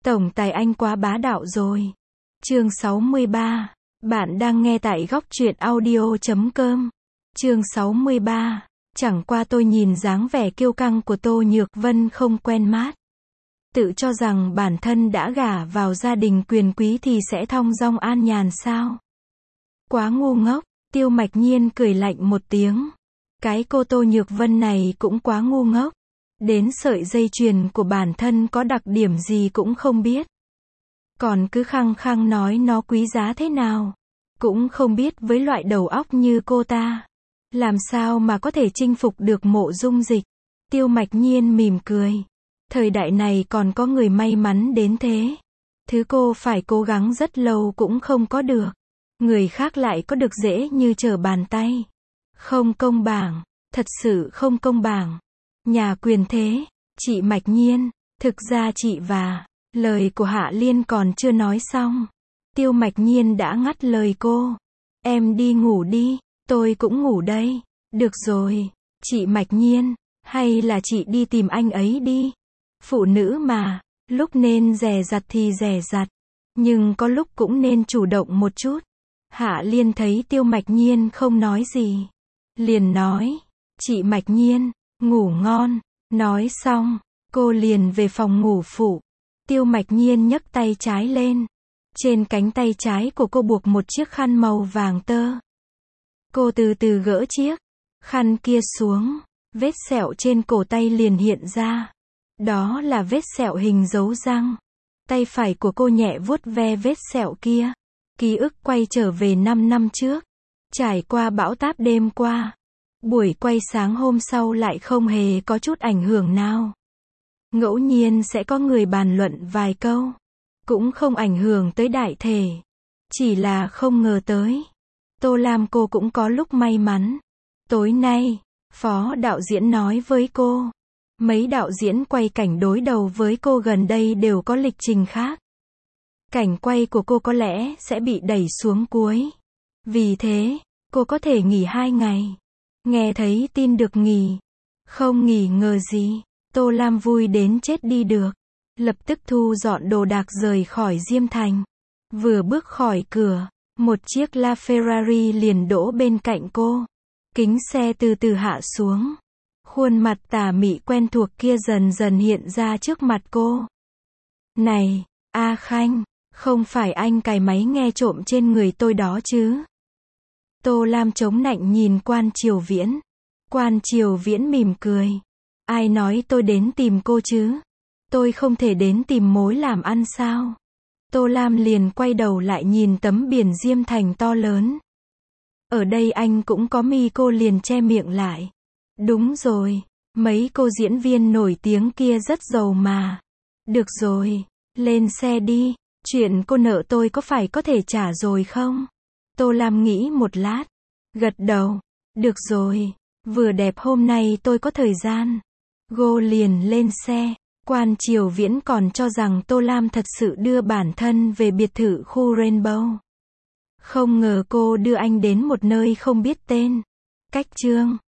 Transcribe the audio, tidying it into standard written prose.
Tổng tài anh quá bá đạo rồi. Chương 63. Bạn đang nghe tại góc truyện audio.com. Chương 63. Chẳng qua tôi nhìn dáng vẻ kiêu căng của Tô Nhược Vân không quen mắt. Tự cho rằng bản thân đã gả vào gia đình quyền quý thì sẽ thong dong an nhàn sao? Quá ngu ngốc, Tiêu Mạch Nhiên cười lạnh một tiếng. Cái cô Tô Nhược Vân này cũng quá ngu ngốc. Đến sợi dây chuyền của bản thân có đặc điểm gì cũng không biết. Còn cứ khăng khăng nói nó quý giá thế nào. Cũng không biết với loại đầu óc như cô ta. Làm sao mà có thể chinh phục được Mộ Dung Dịch. Tiêu Mạch Nhiên mỉm cười. Thời đại này còn có người may mắn đến thế. Thứ cô phải cố gắng rất lâu cũng không có được. Người khác lại có được dễ như trở bàn tay. Không công bằng, thật sự không công bằng. Nhà quyền thế, chị Mạch Nhiên, thực ra chị và, lời của Hạ Liên còn chưa nói xong. Tiêu Mạch Nhiên đã ngắt lời cô. Em đi ngủ đi, tôi cũng ngủ đây. Được rồi, chị Mạch Nhiên, hay là chị đi tìm anh ấy đi. Phụ nữ mà, lúc nên dè dặt thì dè dặt, nhưng có lúc cũng nên chủ động một chút. Hạ Liên thấy Tiêu Mạch Nhiên không nói gì, liền nói, chị Mạch Nhiên, ngủ ngon. Nói xong, cô liền về phòng ngủ phụ. Tiêu Mạch Nhiên nhấc tay trái lên. Trên cánh tay trái của cô buộc một chiếc khăn màu vàng tơ. Cô từ từ gỡ chiếc khăn kia xuống. Vết sẹo trên cổ tay liền hiện ra. Đó là vết sẹo hình dấu răng. Tay phải của cô nhẹ vuốt ve vết sẹo kia. Ký ức quay trở về 5 năm trước. Trải qua bão táp đêm qua. Buổi quay sáng hôm sau lại không hề có chút ảnh hưởng nào. Ngẫu nhiên sẽ có người bàn luận vài câu. Cũng không ảnh hưởng tới đại thể. Chỉ là không ngờ tới. Tô Lam cô cũng có lúc may mắn. Tối nay, phó đạo diễn nói với cô. Mấy đạo diễn quay cảnh đối đầu với cô gần đây đều có lịch trình khác. Cảnh quay của cô có lẽ sẽ bị đẩy xuống cuối. Vì thế, cô có thể nghỉ 2 ngày. Nghe thấy tin được nghỉ. Không nghỉ ngờ gì. Tô Lam vui đến chết đi được. Lập tức thu dọn đồ đạc rời khỏi Diêm Thành. Vừa bước khỏi cửa, một chiếc LaFerrari liền đỗ bên cạnh cô. Kính xe từ từ hạ xuống. Khuôn mặt tà mị quen thuộc kia dần dần hiện ra trước mặt cô. Này, A Khanh, không phải anh cài máy nghe trộm trên người tôi đó chứ? Tô Lam chống nạnh nhìn Quan Triều Viễn. Quan Triều Viễn mỉm cười. Ai nói tôi đến tìm cô chứ? Tôi không thể đến tìm mối làm ăn sao? Tô Lam liền quay đầu lại nhìn tấm biển Diêm Thành to lớn. Ở đây anh cũng có mi, cô liền che miệng lại. Đúng rồi, mấy cô diễn viên nổi tiếng kia rất giàu mà. Được rồi, lên xe đi, chuyện cô nợ tôi có phải có thể trả rồi không? Tô Lam nghĩ một lát, gật đầu. Được rồi, vừa đẹp hôm nay tôi có thời gian. Cô liền lên xe. Quan Triều Viễn còn cho rằng Tô Lam thật sự đưa bản thân về biệt thự khu Rainbow. Không ngờ cô đưa anh đến một nơi không biết tên. Cách Chương